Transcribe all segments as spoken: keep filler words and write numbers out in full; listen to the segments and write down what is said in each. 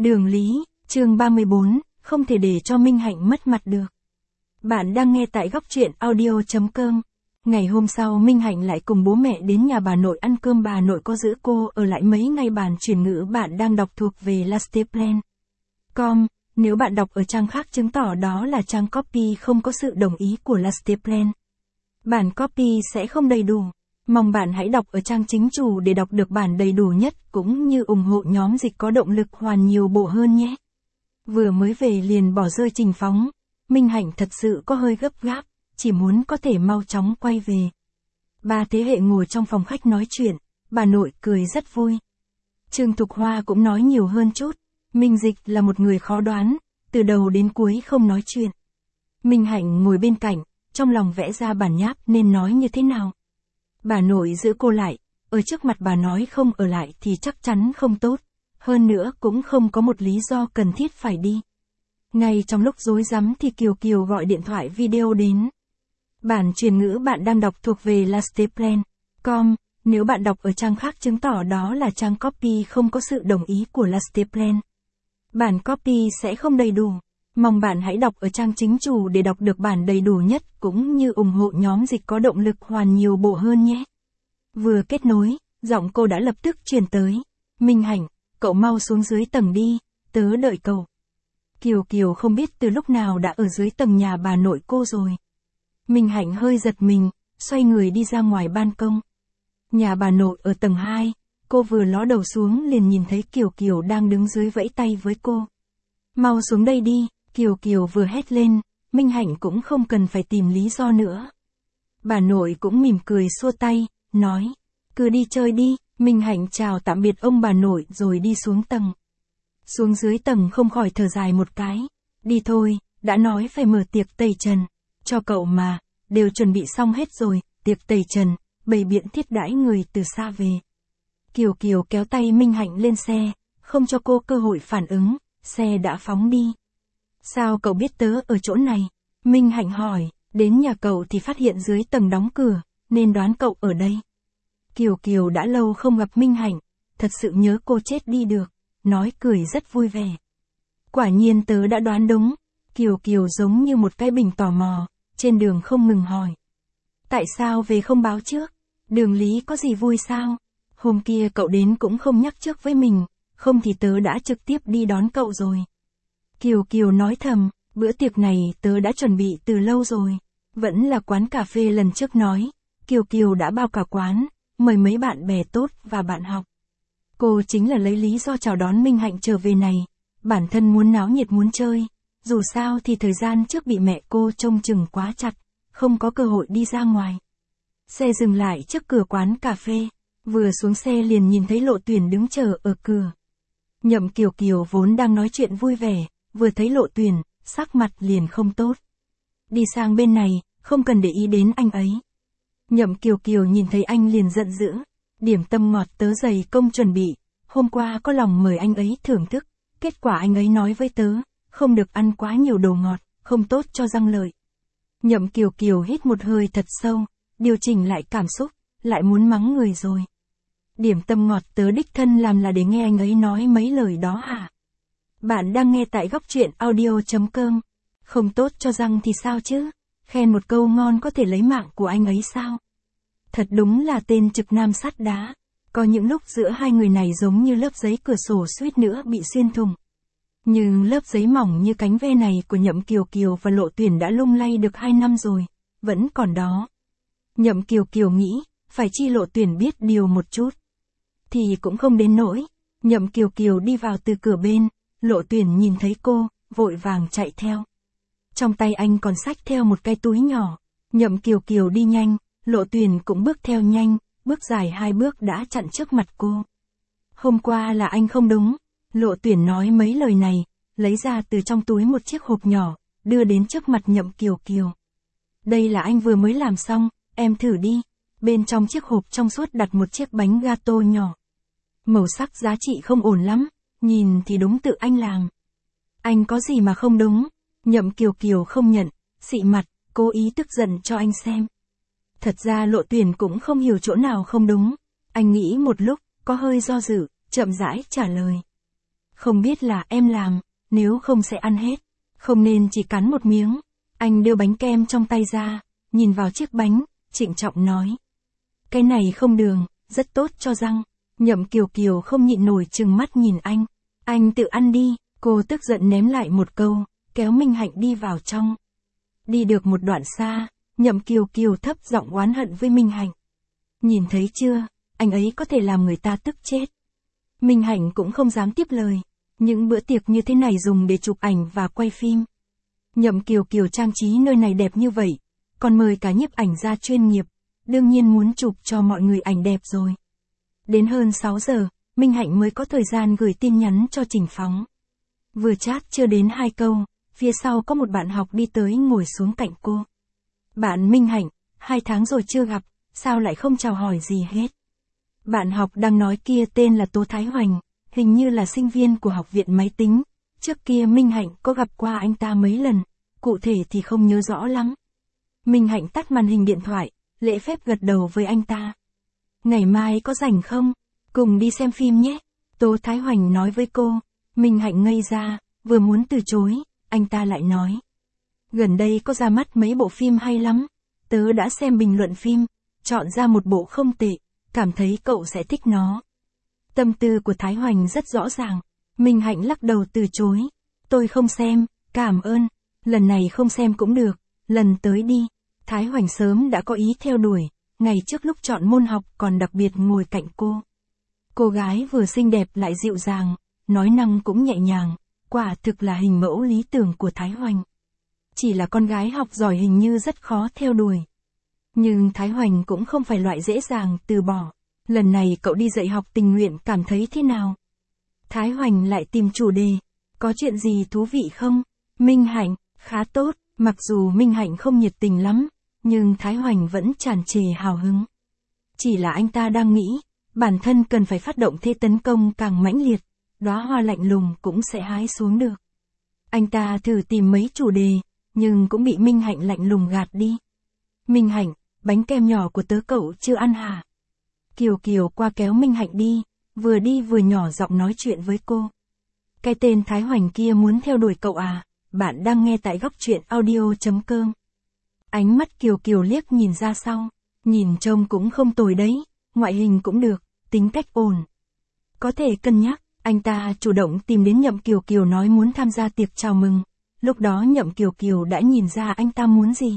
Đường Lý, chương ba mươi bốn, không thể để cho Minh Hạnh mất mặt được. Bạn đang nghe tại góc truyện audio chấm com. Ngày hôm sau Minh Hạnh lại cùng bố mẹ đến nhà bà nội ăn cơm, bà nội có giữ cô ở lại mấy ngày. Bản chuyển ngữ bạn đang đọc thuộc về lasteplan chấm com. Nếu bạn đọc ở trang khác chứng tỏ đó là trang copy không có sự đồng ý của lasteplan. Bản copy sẽ không đầy đủ. Mong bạn hãy đọc ở trang chính chủ để đọc được bản đầy đủ nhất, cũng như ủng hộ nhóm dịch có động lực hoàn nhiều bộ hơn nhé. Vừa mới về liền bỏ rơi trình phóng, Minh Hạnh thật sự có hơi gấp gáp, chỉ muốn có thể mau chóng quay về. Ba thế hệ ngồi trong phòng khách nói chuyện, bà nội cười rất vui. Trương Thục Hoa cũng nói nhiều hơn chút. Minh Dịch là một người khó đoán, từ đầu đến cuối không nói chuyện. Minh Hạnh ngồi bên cạnh, trong lòng vẽ ra bản nháp nên nói như thế nào. Bà nội giữ cô lại, ở trước mặt bà nói không ở lại thì chắc chắn không tốt, hơn nữa cũng không có một lý do cần thiết phải đi. Ngay trong lúc rối rắm thì Kiều Kiều gọi điện thoại video đến. Bản truyền ngữ bạn đang đọc thuộc về lasteplan chấm com, nếu bạn đọc ở trang khác chứng tỏ đó là trang copy không có sự đồng ý của lasteplan. Bản copy sẽ không đầy đủ. Mong bạn hãy đọc ở trang chính chủ để đọc được bản đầy đủ nhất, cũng như ủng hộ nhóm dịch có động lực hoàn nhiều bộ hơn nhé. Vừa kết nối, giọng cô đã lập tức truyền tới. Minh Hạnh, cậu mau xuống dưới tầng đi, tớ đợi cậu. Kiều Kiều không biết từ lúc nào đã ở dưới tầng nhà bà nội cô rồi. Minh Hạnh hơi giật mình, xoay người đi ra ngoài ban công. Nhà bà nội ở tầng hai, cô vừa ló đầu xuống liền nhìn thấy Kiều Kiều đang đứng dưới vẫy tay với cô. Mau xuống đây đi. Kiều Kiều vừa hét lên, Minh Hạnh cũng không cần phải tìm lý do nữa. Bà nội cũng mỉm cười xua tay, nói, cứ đi chơi đi. Minh Hạnh chào tạm biệt ông bà nội rồi đi xuống tầng. Xuống dưới tầng không khỏi thở dài một cái. Đi thôi, đã nói phải mở tiệc tẩy trần. Cho cậu mà, đều chuẩn bị xong hết rồi, tiệc tẩy trần, bày biện thiết đãi người từ xa về. Kiều Kiều kéo tay Minh Hạnh lên xe, không cho cô cơ hội phản ứng, xe đã phóng đi. Sao cậu biết tớ ở chỗ này? Minh Hạnh hỏi, đến nhà cậu thì phát hiện dưới tầng đóng cửa, nên đoán cậu ở đây. Kiều Kiều đã lâu không gặp Minh Hạnh, thật sự nhớ cô chết đi được, nói cười rất vui vẻ. Quả nhiên tớ đã đoán đúng. Kiều Kiều giống như một cái bình tò mò, trên đường không ngừng hỏi. Tại sao về không báo trước? Đường Lý có gì vui sao? Hôm kia cậu đến cũng không nhắc trước với mình, không thì tớ đã trực tiếp đi đón cậu rồi. Kiều Kiều nói thầm, bữa tiệc này tớ đã chuẩn bị từ lâu rồi. Vẫn là quán cà phê lần trước nói. Kiều Kiều đã bao cả quán, mời mấy bạn bè tốt và bạn học. Cô chính là lấy lý do chào đón Minh Hạnh trở về này. Bản thân muốn náo nhiệt muốn chơi. Dù sao thì thời gian trước bị mẹ cô trông chừng quá chặt, không có cơ hội đi ra ngoài. Xe dừng lại trước cửa quán cà phê. Vừa xuống xe liền nhìn thấy Lộ Tuyển đứng chờ ở cửa. Nhậm Kiều Kiều vốn đang nói chuyện vui vẻ, vừa thấy Lộ Tuyển, sắc mặt liền không tốt. Đi sang bên này, không cần để ý đến anh ấy. Nhậm Kiều Kiều nhìn thấy anh liền giận dữ. Điểm tâm ngọt tớ dày công chuẩn bị, hôm qua có lòng mời anh ấy thưởng thức, kết quả anh ấy nói với tớ, không được ăn quá nhiều đồ ngọt, không tốt cho răng lợi. Nhậm Kiều Kiều hít một hơi thật sâu, điều chỉnh lại cảm xúc, lại muốn mắng người rồi. Điểm tâm ngọt tớ đích thân làm là để nghe anh ấy nói mấy lời đó hả? Bạn đang nghe tại góc truyện audio chấm com. Không tốt cho răng thì sao chứ? Khen một câu ngon có thể lấy mạng của anh ấy sao? Thật đúng là tên trực nam sắt đá. Có những lúc giữa hai người này giống như lớp giấy cửa sổ suýt nữa bị xuyên thủng. Nhưng lớp giấy mỏng như cánh ve này của Nhậm Kiều Kiều và Lộ Tuyển đã lung lay được hai năm rồi, vẫn còn đó. Nhậm Kiều Kiều nghĩ, phải chi Lộ Tuyển biết điều một chút. Thì cũng không đến nỗi. Nhậm Kiều Kiều đi vào từ cửa bên, Lộ Tuyển nhìn thấy cô, vội vàng chạy theo. Trong tay anh còn xách theo một cái túi nhỏ. Nhậm Kiều Kiều đi nhanh, Lộ Tuyển cũng bước theo nhanh, bước dài hai bước đã chặn trước mặt cô. Hôm qua là anh không đúng. Lộ Tuyển nói mấy lời này, lấy ra từ trong túi một chiếc hộp nhỏ, đưa đến trước mặt Nhậm Kiều Kiều. Đây là anh vừa mới làm xong, em thử đi. Bên trong chiếc hộp trong suốt đặt một chiếc bánh gato nhỏ. Màu sắc giá trị không ổn lắm, nhìn thì đúng tự anh làm. Anh có gì mà không đúng? Nhậm Kiều Kiều không nhận, xị mặt, cố ý tức giận cho anh xem. Thật ra Lộ Tuyển cũng không hiểu chỗ nào không đúng. Anh nghĩ một lúc, có hơi do dự, chậm rãi trả lời. Không biết là em làm, nếu không sẽ ăn hết. Không nên chỉ cắn một miếng. Anh đưa bánh kem trong tay ra, nhìn vào chiếc bánh, trịnh trọng nói. Cái này không đường, rất tốt cho răng. Nhậm Kiều Kiều không nhịn nổi trừng mắt nhìn anh. Anh tự ăn đi, cô tức giận ném lại một câu, kéo Minh Hạnh đi vào trong. Đi được một đoạn xa, Nhậm Kiều Kiều thấp giọng oán hận với Minh Hạnh. Nhìn thấy chưa, anh ấy có thể làm người ta tức chết. Minh Hạnh cũng không dám tiếp lời. Những bữa tiệc như thế này dùng để chụp ảnh và quay phim. Nhậm Kiều Kiều trang trí nơi này đẹp như vậy, còn mời cả nhiếp ảnh gia chuyên nghiệp, đương nhiên muốn chụp cho mọi người ảnh đẹp rồi. Đến hơn sáu giờ, Minh Hạnh mới có thời gian gửi tin nhắn cho Trình Phóng. Vừa chat chưa đến hai câu, phía sau có một bạn học đi tới ngồi xuống cạnh cô. Bạn Minh Hạnh, hai tháng rồi chưa gặp, sao lại không chào hỏi gì hết? Bạn học đang nói kia tên là Tô Thái Hoành, hình như là sinh viên của học viện máy tính. Trước kia Minh Hạnh có gặp qua anh ta mấy lần, cụ thể thì không nhớ rõ lắm. Minh Hạnh tắt màn hình điện thoại, lễ phép gật đầu với anh ta. Ngày mai có rảnh không? Cùng đi xem phim nhé. Tô Thái Hoành nói với cô. Minh Hạnh ngây ra, vừa muốn từ chối, anh ta lại nói. Gần đây có ra mắt mấy bộ phim hay lắm. Tớ đã xem bình luận phim, chọn ra một bộ không tệ, cảm thấy cậu sẽ thích nó. Tâm tư của Thái Hoành rất rõ ràng. Minh Hạnh lắc đầu từ chối. Tôi không xem, cảm ơn. Lần này không xem cũng được, lần tới đi. Thái Hoành sớm đã có ý theo đuổi, ngày trước lúc chọn môn học còn đặc biệt ngồi cạnh cô. Cô gái vừa xinh đẹp lại dịu dàng, nói năng cũng nhẹ nhàng, quả thực là hình mẫu lý tưởng của Thái Hoành. Chỉ là con gái học giỏi hình như rất khó theo đuổi. Nhưng Thái Hoành cũng không phải loại dễ dàng từ bỏ. Lần này cậu đi dạy học tình nguyện cảm thấy thế nào? Thái Hoành lại tìm chủ đề. Có chuyện gì thú vị không? Minh Hạnh, khá tốt, mặc dù Minh Hạnh không nhiệt tình lắm, nhưng Thái Hoành vẫn tràn trề hào hứng. Chỉ là anh ta đang nghĩ, bản thân cần phải phát động thế tấn công càng mãnh liệt, đóa hoa lạnh lùng cũng sẽ hái xuống được. Anh ta thử tìm mấy chủ đề, nhưng cũng bị Minh Hạnh lạnh lùng gạt đi. Minh Hạnh, bánh kem nhỏ của tớ cậu chưa ăn hả? Kiều Kiều qua kéo Minh Hạnh đi, vừa đi vừa nhỏ giọng nói chuyện với cô. Cái tên Thái Hoành kia muốn theo đuổi cậu à? Bạn đang nghe tại góc truyện audio chấm com. Ánh mắt Kiều Kiều liếc nhìn ra sau, nhìn trông cũng không tồi đấy, ngoại hình cũng được, tính cách ổn. Có thể cân nhắc, anh ta chủ động tìm đến Nhậm Kiều Kiều nói muốn tham gia tiệc chào mừng, lúc đó Nhậm Kiều Kiều đã nhìn ra anh ta muốn gì.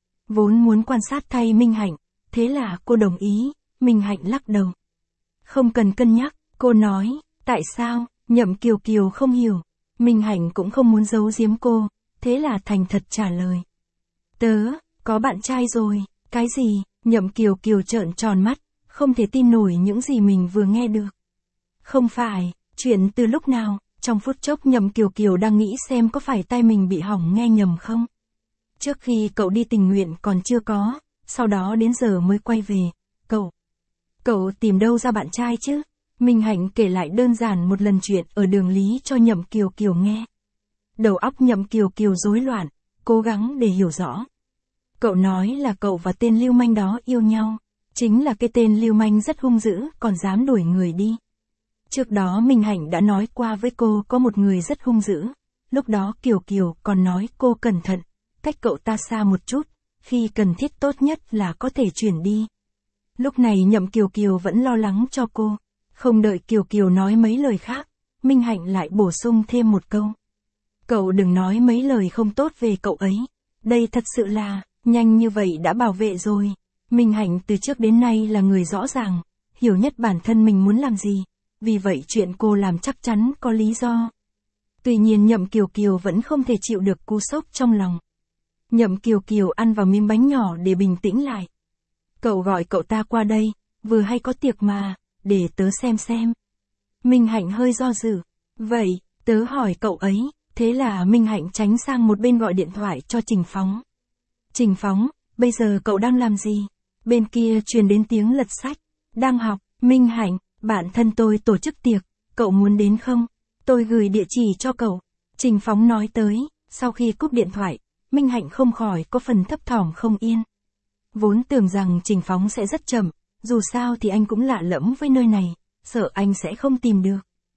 Vốn muốn quan sát thay Minh Hạnh, thế là cô đồng ý, Minh Hạnh lắc đầu. Không cần cân nhắc, cô nói, tại sao? Nhậm Kiều Kiều không hiểu, Minh Hạnh cũng không muốn giấu giếm cô, thế là thành thật trả lời. Tớ, có bạn trai rồi, cái gì? Nhậm Kiều Kiều trợn tròn mắt, không thể tin nổi những gì mình vừa nghe được. Không phải, chuyện từ lúc nào? Trong phút chốc Nhậm Kiều Kiều đang nghĩ xem có phải tai mình bị hỏng nghe nhầm không? Trước khi cậu đi tình nguyện còn chưa có, sau đó đến giờ mới quay về, cậu. Cậu tìm đâu ra bạn trai chứ? Minh Hạnh kể lại đơn giản một lần chuyện ở đường Lý cho Nhậm Kiều Kiều nghe. Đầu óc Nhậm Kiều Kiều rối loạn, cố gắng để hiểu rõ. Cậu nói là cậu và tên lưu manh đó yêu nhau, chính là cái tên lưu manh rất hung dữ còn dám đuổi người đi. Trước đó Minh Hạnh đã nói qua với cô có một người rất hung dữ, lúc đó Kiều Kiều còn nói cô cẩn thận, cách cậu ta xa một chút, khi cần thiết tốt nhất là có thể chuyển đi. Lúc này Nhậm Kiều Kiều vẫn lo lắng cho cô, không đợi Kiều Kiều nói mấy lời khác, Minh Hạnh lại bổ sung thêm một câu. Cậu đừng nói mấy lời không tốt về cậu ấy, đây thật sự là, nhanh như vậy đã bảo vệ rồi. Minh Hạnh từ trước đến nay là người rõ ràng, hiểu nhất bản thân mình muốn làm gì, vì vậy chuyện cô làm chắc chắn có lý do. Tuy nhiên Nhậm Kiều Kiều vẫn không thể chịu được cú sốc trong lòng. Nhậm Kiều Kiều ăn vào miếng bánh nhỏ để bình tĩnh lại. Cậu gọi cậu ta qua đây, vừa hay có tiệc mà, để tớ xem xem. Minh Hạnh hơi do dự. Vậy, tớ hỏi cậu ấy, thế là Minh Hạnh tránh sang một bên gọi điện thoại cho Trình Phóng. Trình Phóng, bây giờ cậu đang làm gì? Bên kia truyền đến tiếng lật sách. Đang học, Minh Hạnh, bạn thân tôi tổ chức tiệc, cậu muốn đến không? Tôi gửi địa chỉ cho cậu. Trình Phóng nói tới, sau khi cúp điện thoại, Minh Hạnh không khỏi có phần thấp thỏm không yên. Vốn tưởng rằng Trình Phóng sẽ rất chậm, dù sao thì anh cũng lạ lẫm với nơi này, sợ anh sẽ không tìm được.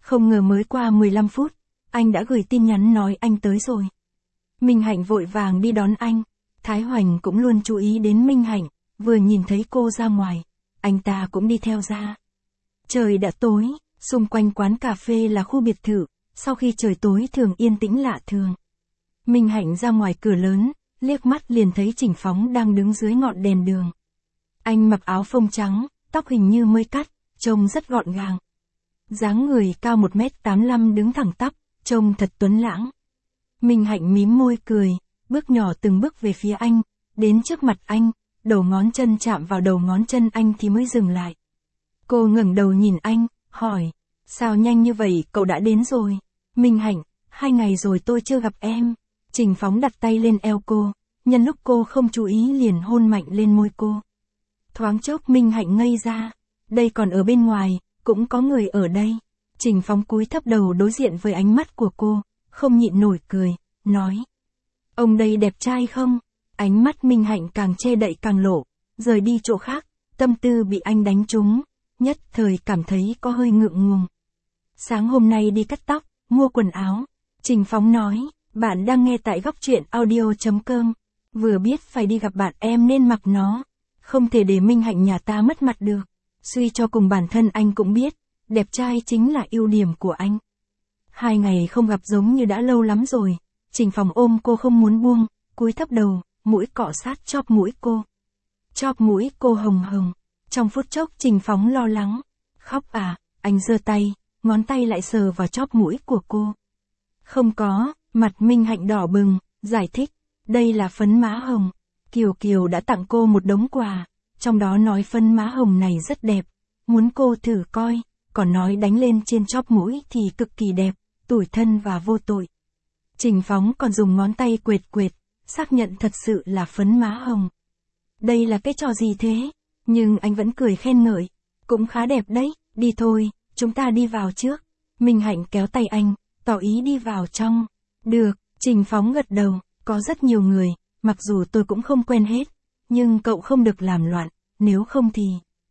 Không ngờ mới qua mười lăm phút, anh đã gửi tin nhắn nói anh tới rồi. Minh Hạnh vội vàng đi đón anh. Thái Hoành cũng luôn chú ý đến Minh Hạnh, vừa nhìn thấy cô ra ngoài, anh ta cũng đi theo ra. Trời đã tối, xung quanh quán cà phê là khu biệt thự, sau khi trời tối thường yên tĩnh lạ thường. Minh Hạnh ra ngoài cửa lớn, liếc mắt liền thấy Trình Phóng đang đứng dưới ngọn đèn đường. Anh mặc áo phông trắng, tóc hình như mới cắt, trông rất gọn gàng. Dáng người cao một mét tám mươi lăm đứng thẳng tắp, trông thật tuấn lãng. Minh Hạnh mím môi cười, bước nhỏ từng bước về phía anh, đến trước mặt anh, đầu ngón chân chạm vào đầu ngón chân anh thì mới dừng lại. Cô ngẩng đầu nhìn anh, hỏi, sao nhanh như vậy cậu đã đến rồi? Minh Hạnh, hai ngày rồi tôi chưa gặp em. Trình Phóng đặt tay lên eo cô, nhân lúc cô không chú ý liền hôn mạnh lên môi cô. Thoáng chốc Minh Hạnh ngây ra, đây còn ở bên ngoài, cũng có người ở đây. Trình Phóng cúi thấp đầu đối diện với ánh mắt của cô, không nhịn nổi cười, nói. Ông đây đẹp trai không? Ánh mắt Minh Hạnh càng che đậy càng lộ, rời đi chỗ khác, tâm tư bị anh đánh trúng, nhất thời cảm thấy có hơi ngượng ngùng. Sáng hôm nay đi cắt tóc, mua quần áo. Trình Phóng nói, bạn đang nghe tại góc truyện audio chấm com. Vừa biết phải đi gặp bạn em nên mặc nó. Không thể để Minh Hạnh nhà ta mất mặt được. Suy cho cùng bản thân anh cũng biết, đẹp trai chính là ưu điểm của anh. Hai ngày không gặp giống như đã lâu lắm rồi. Trình Phóng ôm cô không muốn buông, cúi thấp đầu, mũi cọ sát chóp mũi cô. Chóp mũi cô hồng hồng. Trong phút chốc Trình Phóng lo lắng. Khóc à, anh giơ tay, ngón tay lại sờ vào chóp mũi của cô. Không có, mặt Minh Hạnh đỏ bừng, giải thích, đây là phấn má hồng. Kiều Kiều đã tặng cô một đống quà, trong đó nói phấn má hồng này rất đẹp, muốn cô thử coi, còn nói đánh lên trên chóp mũi thì cực kỳ đẹp, tủi thân và vô tội. Trình Phóng còn dùng ngón tay quệt quệt, xác nhận thật sự là phấn má hồng. Đây là cái trò gì thế? Nhưng anh vẫn cười khen ngợi, cũng khá đẹp đấy, đi thôi, chúng ta đi vào trước. Minh Hạnh kéo tay anh, tỏ ý đi vào trong. Được, Trình Phóng gật đầu, có rất nhiều người, mặc dù tôi cũng không quen hết, nhưng cậu không được làm loạn, nếu không thì...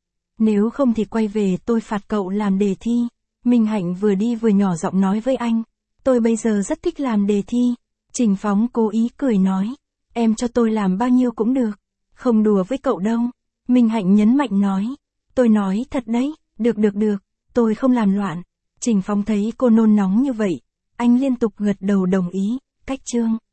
Nếu không thì quay về tôi phạt cậu làm đề thi. Minh Hạnh vừa đi vừa nhỏ giọng nói với anh, tôi bây giờ rất thích làm đề thi. Trình Phóng cố ý cười nói, em cho tôi làm bao nhiêu cũng được, không đùa với cậu đâu. Minh Hạnh nhấn mạnh nói, tôi nói thật đấy, được được được, tôi không làm loạn. Trình Phóng thấy cô nôn nóng như vậy, anh liên tục gật đầu đồng ý, cách chương.